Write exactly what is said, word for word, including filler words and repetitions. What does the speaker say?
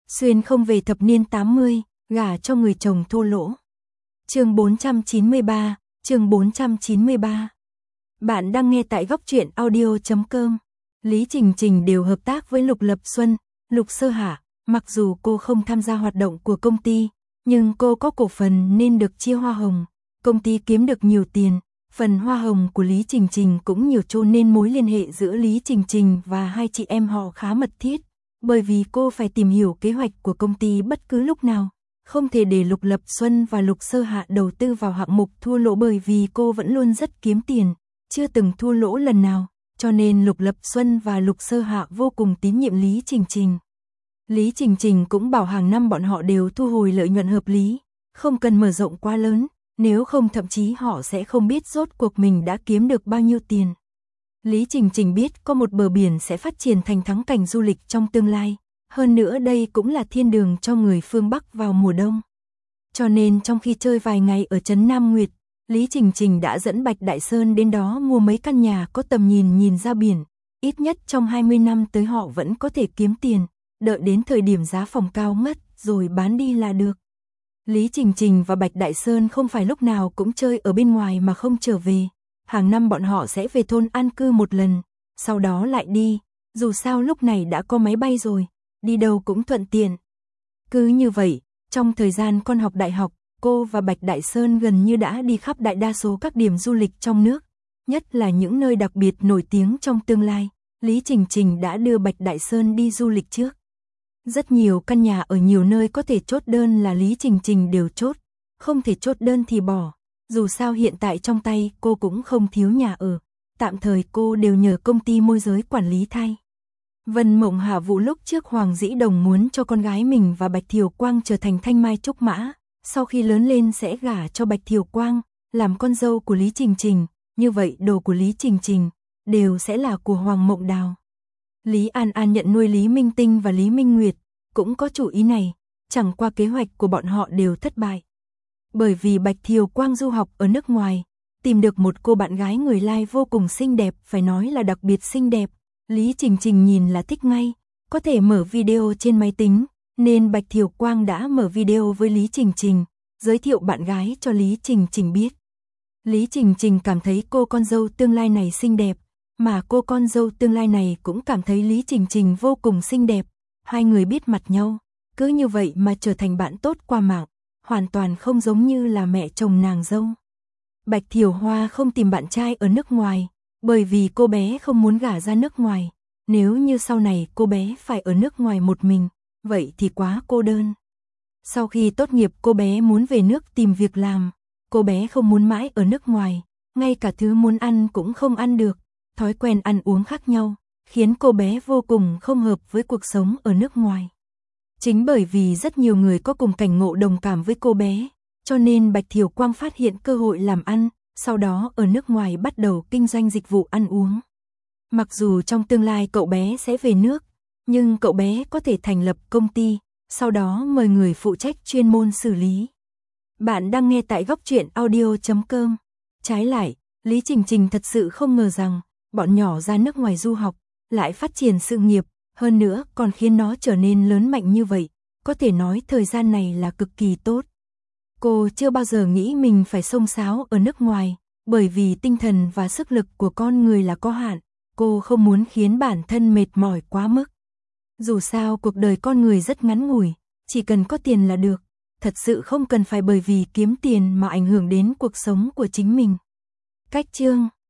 Xuyên không về thập niên tám mươi, gả cho người chồng thô lỗ. Chương bốn trăm chín mươi ba, chương bốn trăm chín mươi ba. Bạn đang nghe tại góc truyện audio chấm com. Lý Trình Trình đều hợp tác với Lục Lập Xuân, Lục Sơ Hạ, mặc dù cô không tham gia hoạt động của công ty, nhưng cô có cổ phần nên được chia hoa hồng. Công ty kiếm được nhiều tiền, phần hoa hồng của Lý Trình Trình cũng nhiều, cho nên mối liên hệ giữa Lý Trình Trình và hai chị em họ khá mật thiết, bởi vì cô phải tìm hiểu kế hoạch của công ty bất cứ lúc nào. Không thể để Lục Lập Xuân và Lục Sơ Hạ đầu tư vào hạng mục thua lỗ, bởi vì cô vẫn luôn rất kiếm tiền, chưa từng thua lỗ lần nào, cho nên Lục Lập Xuân và Lục Sơ Hạ vô cùng tín nhiệm Lý Trình Trình. Lý Trình Trình cũng bảo hàng năm bọn họ đều thu hồi lợi nhuận hợp lý, không cần mở rộng quá lớn, nếu không thậm chí họ sẽ không biết rốt cuộc mình đã kiếm được bao nhiêu tiền. Lý Trình Trình biết có một bờ biển sẽ phát triển thành thắng cảnh du lịch trong tương lai, hơn nữa đây cũng là thiên đường cho người phương Bắc vào mùa đông. Cho nên trong khi chơi vài ngày ở trấn Nam Nguyệt, Lý Trình Trình đã dẫn Bạch Đại Sơn đến đó mua mấy căn nhà có tầm nhìn nhìn ra biển, ít nhất trong hai mươi năm tới họ vẫn có thể kiếm tiền, đợi đến thời điểm giá phòng cao ngất rồi bán đi là được. Lý Trình Trình và Bạch Đại Sơn không phải lúc nào cũng chơi ở bên ngoài mà không trở về, hàng năm bọn họ sẽ về thôn an cư một lần, sau đó lại đi, dù sao lúc này đã có máy bay rồi, đi đâu cũng thuận tiện. Cứ như vậy, trong thời gian con học đại học, cô và Bạch Đại Sơn gần như đã đi khắp đại đa số các điểm du lịch trong nước, nhất là những nơi đặc biệt nổi tiếng trong tương lai. Lý Trình Trình đã đưa Bạch Đại Sơn đi du lịch trước. Rất nhiều căn nhà ở nhiều nơi có thể chốt đơn là Lý Trình Trình đều chốt, không thể chốt đơn thì bỏ. Dù sao hiện tại trong tay cô cũng không thiếu nhà ở, tạm thời cô đều nhờ công ty môi giới quản lý thay. Vân Mộng Hạ Vũ lúc trước Hoàng Dĩ Đồng muốn cho con gái mình và Bạch Thiều Quang trở thành thanh mai trúc mã, sau khi lớn lên sẽ gả cho Bạch Thiều Quang, làm con dâu của Lý Trình Trình, như vậy đồ của Lý Trình Trình đều sẽ là của Hoàng Mộng Đào. Lý An An nhận nuôi Lý Minh Tinh và Lý Minh Nguyệt, cũng có chủ ý này, chẳng qua kế hoạch của bọn họ đều thất bại. Bởi vì Bạch Thiều Quang du học ở nước ngoài, tìm được một cô bạn gái người Lai vô cùng xinh đẹp, phải nói là đặc biệt xinh đẹp. Lý Trình Trình nhìn là thích ngay, có thể mở video trên máy tính, nên Bạch Thiều Quang đã mở video với Lý Trình Trình, giới thiệu bạn gái cho Lý Trình Trình biết. Lý Trình Trình cảm thấy cô con dâu tương lai này xinh đẹp, mà cô con dâu tương lai này cũng cảm thấy Lý Trình Trình vô cùng xinh đẹp. Hai người biết mặt nhau, cứ như vậy mà trở thành bạn tốt qua mạng, hoàn toàn không giống như là mẹ chồng nàng dâu. Bạch Thiều Hoa không tìm bạn trai ở nước ngoài, bởi vì cô bé không muốn gả ra nước ngoài. Nếu như sau này cô bé phải ở nước ngoài một mình, vậy thì quá cô đơn. Sau khi tốt nghiệp cô bé muốn về nước tìm việc làm, cô bé không muốn mãi ở nước ngoài, ngay cả thứ muốn ăn cũng không ăn được, thói quen ăn uống khác nhau, khiến cô bé vô cùng không hợp với cuộc sống ở nước ngoài. Chính bởi vì rất nhiều người có cùng cảnh ngộ đồng cảm với cô bé, cho nên Bạch Thiều Quang phát hiện cơ hội làm ăn, sau đó ở nước ngoài bắt đầu kinh doanh dịch vụ ăn uống. Mặc dù trong tương lai cậu bé sẽ về nước, nhưng cậu bé có thể thành lập công ty, sau đó mời người phụ trách chuyên môn xử lý. Bạn đang nghe tại góc truyện audio chấm com. Trái lại, Lý Trình Trình thật sự không ngờ rằng, bọn nhỏ ra nước ngoài du học, lại phát triển sự nghiệp, hơn nữa còn khiến nó trở nên lớn mạnh như vậy, có thể nói thời gian này là cực kỳ tốt. Cô chưa bao giờ nghĩ mình phải xông xáo ở nước ngoài, bởi vì tinh thần và sức lực của con người là có hạn, cô không muốn khiến bản thân mệt mỏi quá mức. Dù sao cuộc đời con người rất ngắn ngủi, chỉ cần có tiền là được, thật sự không cần phải bởi vì kiếm tiền mà ảnh hưởng đến cuộc sống của chính mình. Cách chương